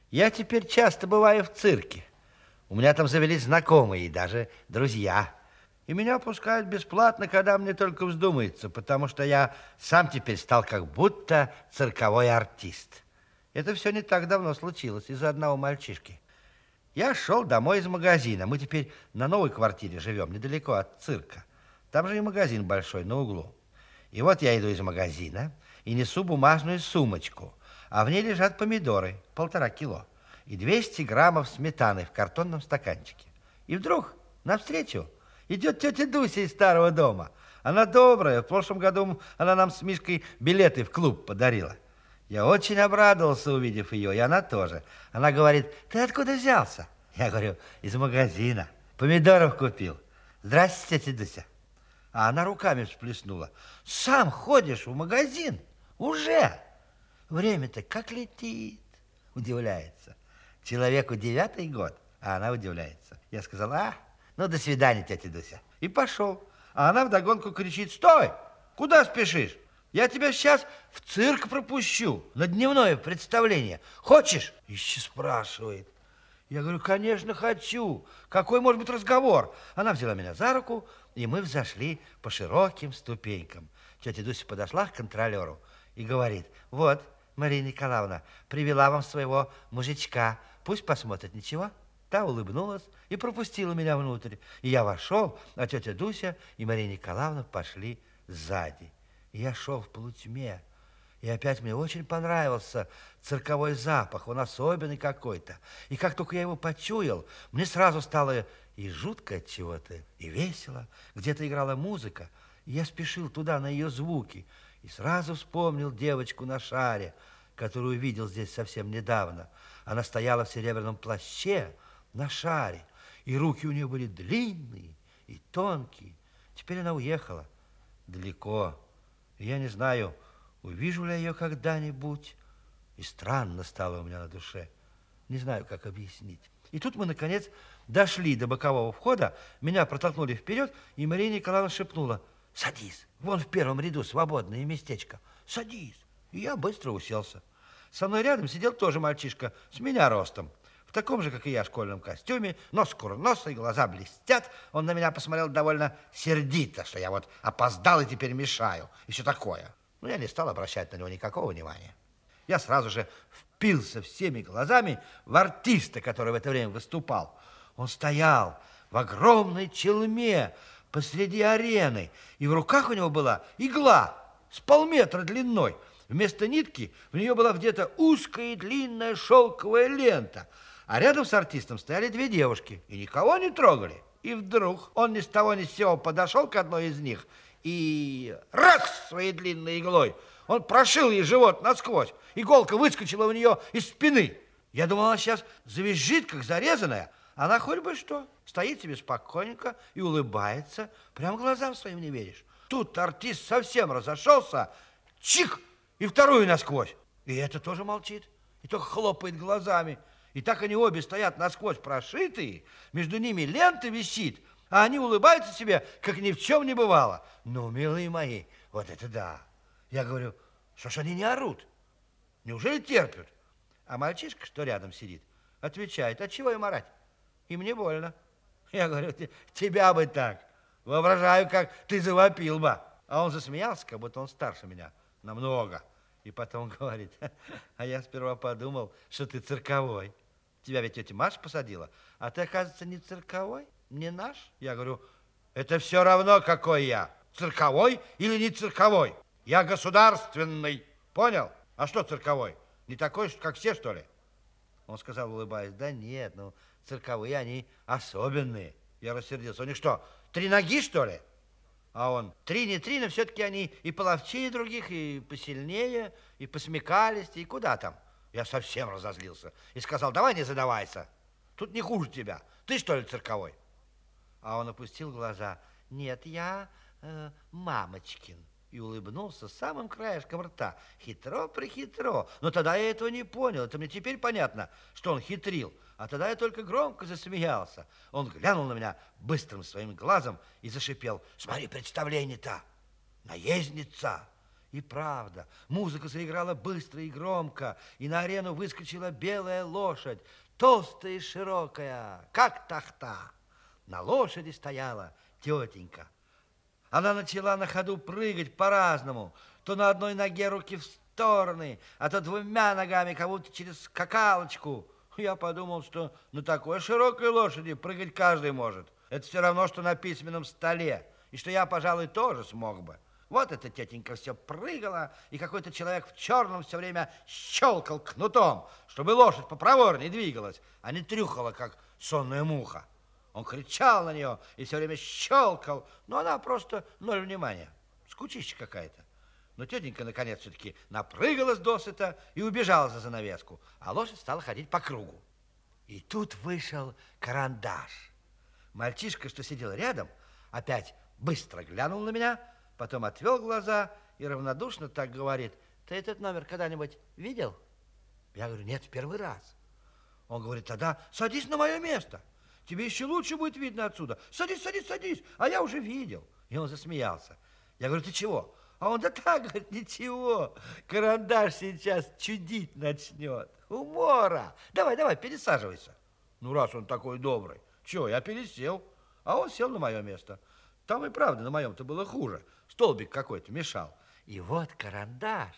Я теперь часто бываю в цирке. У меня там завелись знакомые и даже друзья. И меня пускают бесплатно, когда мне только вздумается, потому что я сам теперь стал как будто цирковой артист. Это все не так давно случилось из-за одного мальчишки. Я шел домой из магазина. Мы теперь на новой квартире живем, недалеко от цирка. Там же и магазин большой, на углу. И вот я иду из магазина и несу бумажную сумочку, а в ней лежат помидоры, 1,5 кило, и 200 граммов сметаны в картонном стаканчике. И вдруг навстречу идет тетя Дуся из старого дома. Она добрая, в прошлом году она нам с Мишкой билеты в клуб подарила. Я очень обрадовался, увидев ее, и она тоже. Она говорит: ты откуда взялся? Я говорю: из магазина. Помидоров купил. Здрасте, тетя Дуся. А она руками всплеснула. Сам ходишь в магазин? Уже? Время-то как летит. Удивляется. Человеку 9-й год, а она удивляется. Я сказал: ну до свидания, тетя Дуся. И пошел. А она вдогонку кричит: стой! Куда спешишь? Я тебя сейчас в цирк пропущу на дневное представление. Хочешь? Еще спрашивает. Я говорю: конечно, хочу. Какой может быть разговор? Она взяла меня за руку, и мы взошли по широким ступенькам. Тетя Дуся подошла к контролеру и говорит: вот, Мария Николаевна, привела вам своего мужичка. Пусть посмотрит, ничего? Та улыбнулась и пропустила меня внутрь. И я вошел, а тетя Дуся и Мария Николаевна пошли сзади. И я шел в полутьме. И опять мне очень понравился цирковой запах. Он особенный какой-то. И как только я его почуял, мне сразу стало и жутко от чего-то, и весело. Где-то играла музыка, и я спешил туда, на ее звуки. И сразу вспомнил девочку на шаре, которую видел здесь совсем недавно. Она стояла в серебряном плаще на шаре, и руки у нее были длинные и тонкие. Теперь она уехала далеко. Я не знаю, увижу ли я ее когда-нибудь. И странно стало у меня на душе. Не знаю, как объяснить. И тут мы, наконец, дошли до бокового входа. Меня протолкнули вперед, и Мария Николаевна шепнула: садись, вон в первом ряду свободное местечко. Садись. И я быстро уселся. Со мной рядом сидел тоже мальчишка, с меня ростом. В таком же, как и я, школьном костюме, нос курносый, глаза блестят. Он на меня посмотрел довольно сердито, что я вот опоздал и теперь мешаю, и все такое. Но я не стал обращать на него никакого внимания. Я сразу же впился всеми глазами в артиста, который в это время выступал. Он стоял в огромной челме посреди арены, и в руках у него была игла с полметра длиной. Вместо нитки в нее была где-то узкая и длинная шелковая лента. А рядом с артистом стояли 2 девушки и никого не трогали. И вдруг он ни с того ни с сего подошел к одной из них и раз своей длинной иглой он прошил ей живот насквозь. Иголка выскочила у нее из спины. Я думал, она сейчас завизжит, как зарезанная. Она хоть бы что, стоит себе спокойненько и улыбается. Прям глазам своим не веришь. Тут артист совсем разошелся. Чик! И вторую насквозь. И это тоже молчит. И только хлопает глазами. И так они обе стоят насквозь прошитые, между ними лента висит, а они улыбаются себе, как ни в чем не бывало. Ну, милые мои, вот это да. Я говорю: что ж они не орут? Неужели терпят? А мальчишка, что рядом сидит, отвечает: а чего им орать? Им не больно. Я говорю: тебя бы так. Воображаю, как ты завопил бы. А он засмеялся, как будто он старше меня намного. И потом говорит: а я сперва подумал, что ты цирковой. Тебя ведь тетя Маша посадила, а ты, оказывается, не цирковой, не наш. Я говорю: это все равно, какой я, цирковой или не цирковой. Я государственный, понял? А что цирковой? Не такой, как все, что ли? Он сказал, улыбаясь: да нет, ну, цирковые они особенные. Я рассердился: у них что, 3 ноги, что ли? А он: 3 не 3, но все-таки они и половчее других, и посильнее, и посмекалисти, и куда там. Я совсем разозлился и сказал: давай не задавайся, тут не хуже тебя. Ты, что ли, цирковой? А он опустил глаза: нет, я мамочкин. И улыбнулся самым краешком рта. Хитро-прихитро. Но тогда я этого не понял. Это мне теперь понятно, что он хитрил. А тогда я только громко засмеялся. Он глянул на меня быстрым своим глазом и зашипел: смотри, представление-то, наездница. И правда, музыка заиграла быстро и громко, и на арену выскочила белая лошадь, толстая и широкая, как тахта. На лошади стояла тетенька. Она начала на ходу прыгать по-разному, то на одной ноге руки в стороны, а то двумя ногами, как будто через скакалочку. Я подумал, что на такой широкой лошади прыгать каждый может. Это все равно, что на письменном столе, и что я, пожалуй, тоже смог бы. Вот эта тетенька все прыгала, и какой-то человек в черном все время щелкал кнутом, чтобы лошадь попроворнее двигалась, а не трюхала, как сонная муха. Он кричал на нее и все время щелкал, но она просто ноль внимания. Скучища какая-то. Но тетенька, наконец, все-таки напрыгалась досыта и убежала за занавеску, а лошадь стала ходить по кругу. И тут вышел Карандаш. Мальчишка, что сидел рядом, опять быстро глянул на меня, потом отвел глаза и равнодушно так говорит: ты этот номер когда-нибудь видел? Я говорю: нет, в первый раз. Он говорит: тогда садись на мое место. Тебе еще лучше будет видно отсюда. Садись, садись, садись. А я уже видел. И он засмеялся. Я говорю: ты чего? А он: да так, говорит, ничего. Карандаш сейчас чудить начнет. Умора. Давай, давай, пересаживайся. Ну, раз он такой добрый. Чего, я пересел. А он сел на мое место. Там и правда на моем-то было хуже. Столбик какой-то мешал. И вот Карандаш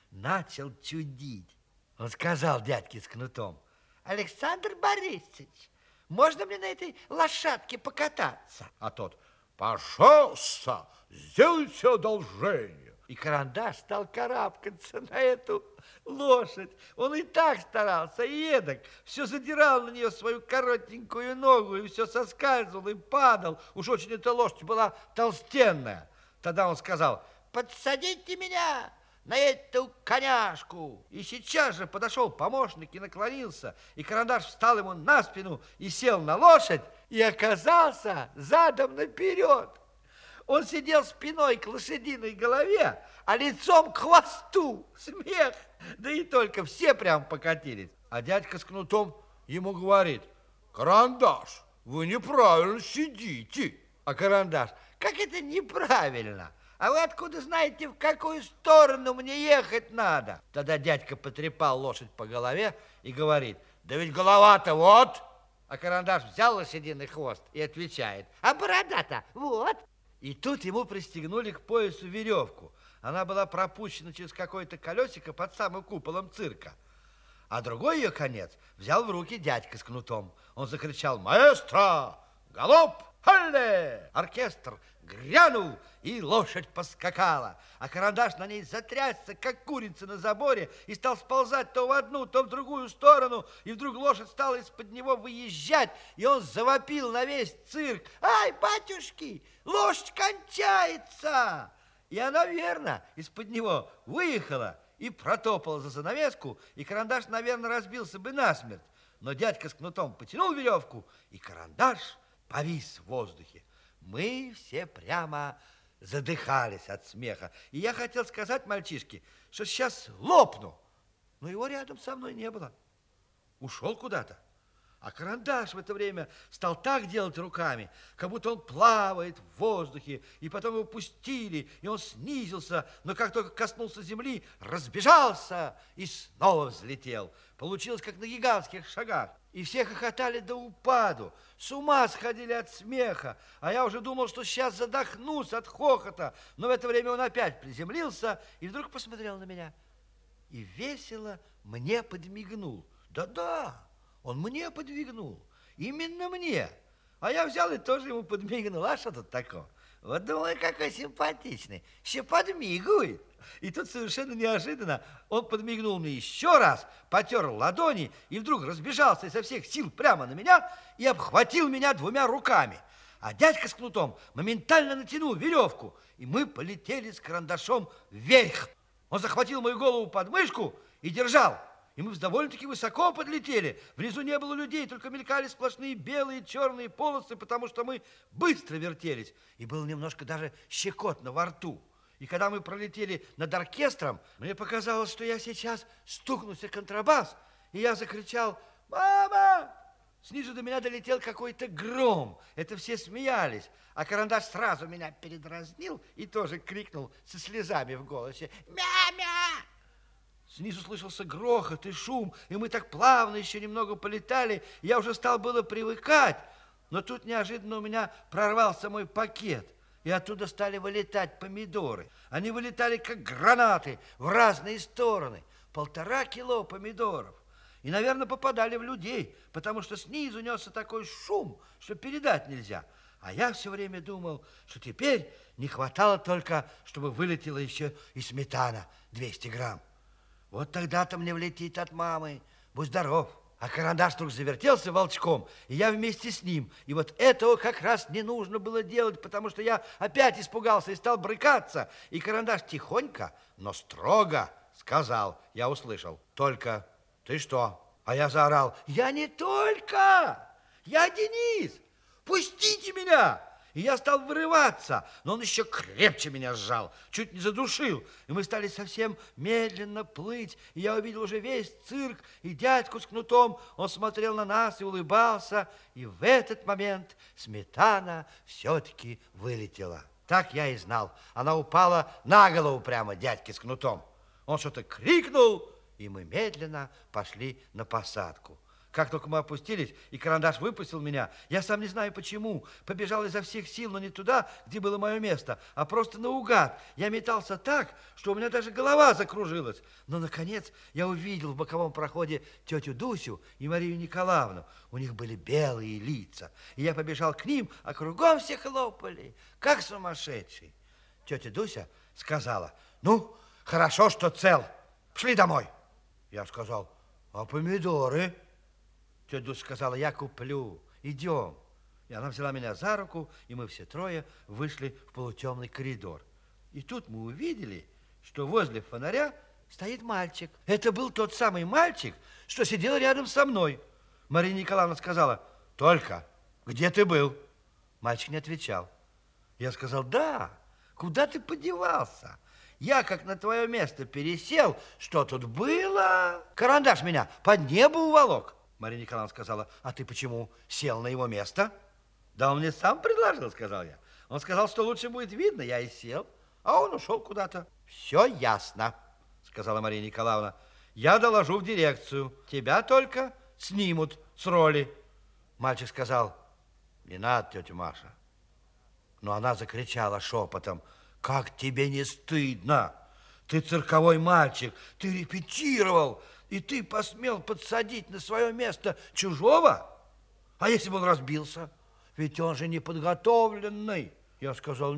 начал чудить. Он сказал дядьке с кнутом: Александр Борисович, можно мне на этой лошадке покататься? А тот: пожалуйста, сделайте одолжение. И Карандаш стал карабкаться на эту лошадь. Он и так старался, и эдак. Все задирал на нее свою коротенькую ногу, и все соскальзывал и падал. Уж очень эта лошадь была толстенная. Тогда он сказал: подсадите меня на эту коняшку. И сейчас же подошел помощник и наклонился, и Карандаш встал ему на спину и сел на лошадь, и оказался задом наперед. Он сидел спиной к лошадиной голове, а лицом к хвосту. Смех! Да и только, все прям покатились. А дядька с кнутом ему говорит: Карандаш, вы неправильно сидите. А Карандаш: как это неправильно? А вы откуда знаете, в какую сторону мне ехать надо? Тогда дядька потрепал лошадь по голове и говорит: да ведь голова-то вот. А Карандаш взял лошадиный хвост и отвечает: а борода-то вот. И тут ему пристегнули к поясу веревку. Она была пропущена через какое-то колесико под самым куполом цирка. А другой ее конец взял в руки дядька с кнутом. Он закричал: маэстро, галоп! Халле! Оркестр грянул, и лошадь поскакала, а Карандаш на ней затрясся, как курица на заборе, и стал сползать то в одну, то в другую сторону, и вдруг лошадь стала из-под него выезжать, и он завопил на весь цирк: ай, батюшки, лошадь кончается! И она, верно, из-под него выехала и протопала за занавеску, и Карандаш, наверное, разбился бы насмерть. Но дядька с кнутом потянул веревку, и Карандаш повис в воздухе. Мы все прямо задыхались от смеха. И я хотел сказать мальчишке, что сейчас лопну. Но его рядом со мной не было. Ушел куда-то. А Карандаш в это время стал так делать руками, как будто он плавает в воздухе, и потом его пустили, и он снизился, но как только коснулся земли, разбежался и снова взлетел. Получилось, как на гигантских шагах. И все хохотали до упаду, с ума сходили от смеха, а я уже думал, что сейчас задохнусь от хохота, но в это время он опять приземлился и вдруг посмотрел на меня и весело мне подмигнул. Да-да, он мне подмигнул, именно мне. А я взял и тоже ему подмигнул. А что тут такого? Вот думаю, какой симпатичный, еще подмигивает. И тут совершенно неожиданно он подмигнул мне еще раз, потер ладони и вдруг разбежался изо всех сил прямо на меня и обхватил меня двумя руками. А дядька с кнутом моментально натянул веревку, и мы полетели с Карандашом вверх. Он захватил мою голову под мышку и держал. И мы довольно-таки высоко подлетели. Внизу не было людей, только мелькали сплошные белые и черные полосы, потому что мы быстро вертелись. И было немножко даже щекотно во рту. И когда мы пролетели над оркестром, мне показалось, что я сейчас стукнулся контрабас, и я закричал: мама, Снизу до меня долетел какой-то гром. Это все смеялись. А карандаш сразу меня передразнил и тоже крикнул со слезами в голосе: «Мя-мя!» Снизу слышался грохот и шум, и мы так плавно еще немного полетали. Я уже стал было привыкать, но тут неожиданно у меня прорвался мой пакет, и оттуда стали вылетать помидоры. Они вылетали, как гранаты, в разные стороны. 1,5 кило помидоров. И, наверное, попадали в людей, потому что снизу несся такой шум, что передать нельзя. А я все время думал, что теперь не хватало только, чтобы вылетела еще и сметана 200 грамм. Вот тогда-то мне влетит от мамы. Будь здоров. А карандаш вдруг завертелся волчком, и я вместе с ним. И вот этого как раз не нужно было делать, потому что я опять испугался и стал брыкаться. И карандаш тихонько, но строго сказал, я услышал: «Только, ты что?» А я заорал: «Я не только! Я Денис! Пустите меня!» И я стал вырываться, но он еще крепче меня сжал, чуть не задушил. И мы стали совсем медленно плыть, и я увидел уже весь цирк и дядьку с кнутом. Он смотрел на нас и улыбался, и в этот момент сметана все-таки вылетела. Так я и знал. Она упала на голову прямо дядьке с кнутом. Он что-то крикнул, и мы медленно пошли на посадку. Как только мы опустились, и карандаш выпустил меня, я сам не знаю почему, побежал изо всех сил, но не туда, где было мое место, а просто наугад. Я метался так, что у меня даже голова закружилась. Но, наконец, я увидел в боковом проходе тетю Дусю и Марию Николаевну. У них были белые лица. И я побежал к ним, а кругом все хлопали, как сумасшедший. Тетя Дуся сказала: «Ну, хорошо, что цел. Пошли домой». Я сказал: «А помидоры?» Тетя Дуся сказала: «Я куплю, идем». И она взяла меня за руку, и мы все трое вышли в полутемный коридор. И тут мы увидели, что возле фонаря стоит мальчик. Это был тот самый мальчик, что сидел рядом со мной. Мария Николаевна сказала: «Только, где ты был?» Мальчик не отвечал. Я сказал: «Да, куда ты подевался? Я, как на твое место пересел, что тут было? Карандаш меня под небо уволок». Мария Николаевна сказала: «А ты почему сел на его место?» «Да он мне сам предложил», сказал я. «Он сказал, что лучше будет видно, я и сел, а он ушел куда-то». «Все ясно», сказала Мария Николаевна. «Я доложу в дирекцию. Тебя только снимут с роли». Мальчик сказал: «Не надо, тетя Маша». Но она закричала шепотом: «Как тебе не стыдно? Ты цирковой мальчик, ты репетировал, и ты посмел подсадить на свое место чужого? А если бы он разбился? Ведь он же неподготовленный». Я сказал: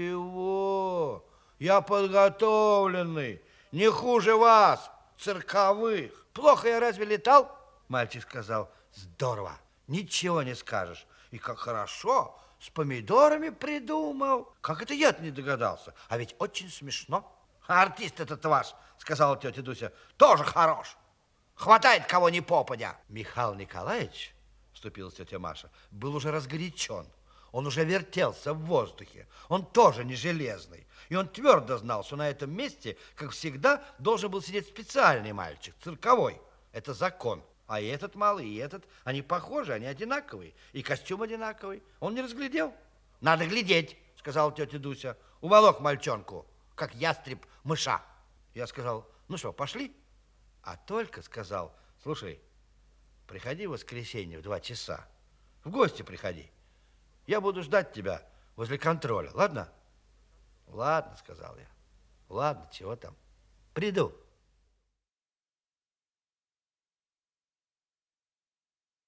«Ничего, я подготовленный, не хуже вас, цирковых. Плохо я разве летал?» Мальчик сказал: «Здорово, ничего не скажешь. И как хорошо, с помидорами придумал. Как это я-то не догадался? А ведь очень смешно». «А артист этот ваш, сказала тетя Дуся, тоже хорош. Хватает кого ни попадя». Михаил Николаевич, вступилась тетя Маша, был уже разгорячен. Он уже вертелся в воздухе. Он тоже не железный. И он твердо знал, что на этом месте, как всегда, должен был сидеть специальный мальчик, цирковой. Это закон. А и этот малый, и этот, они похожи, они одинаковые. И костюм одинаковый. Он не разглядел. «Надо глядеть», сказала тетя Дуся. «Уволок мальчонку, как ястреб мыша». Я сказал: «Ну что, пошли?» А только сказал: «Слушай, приходи в воскресенье в 2 часа. В гости приходи. Я буду ждать тебя возле контроля, ладно?» «Ладно», сказал я. «Ладно, чего там. Приду».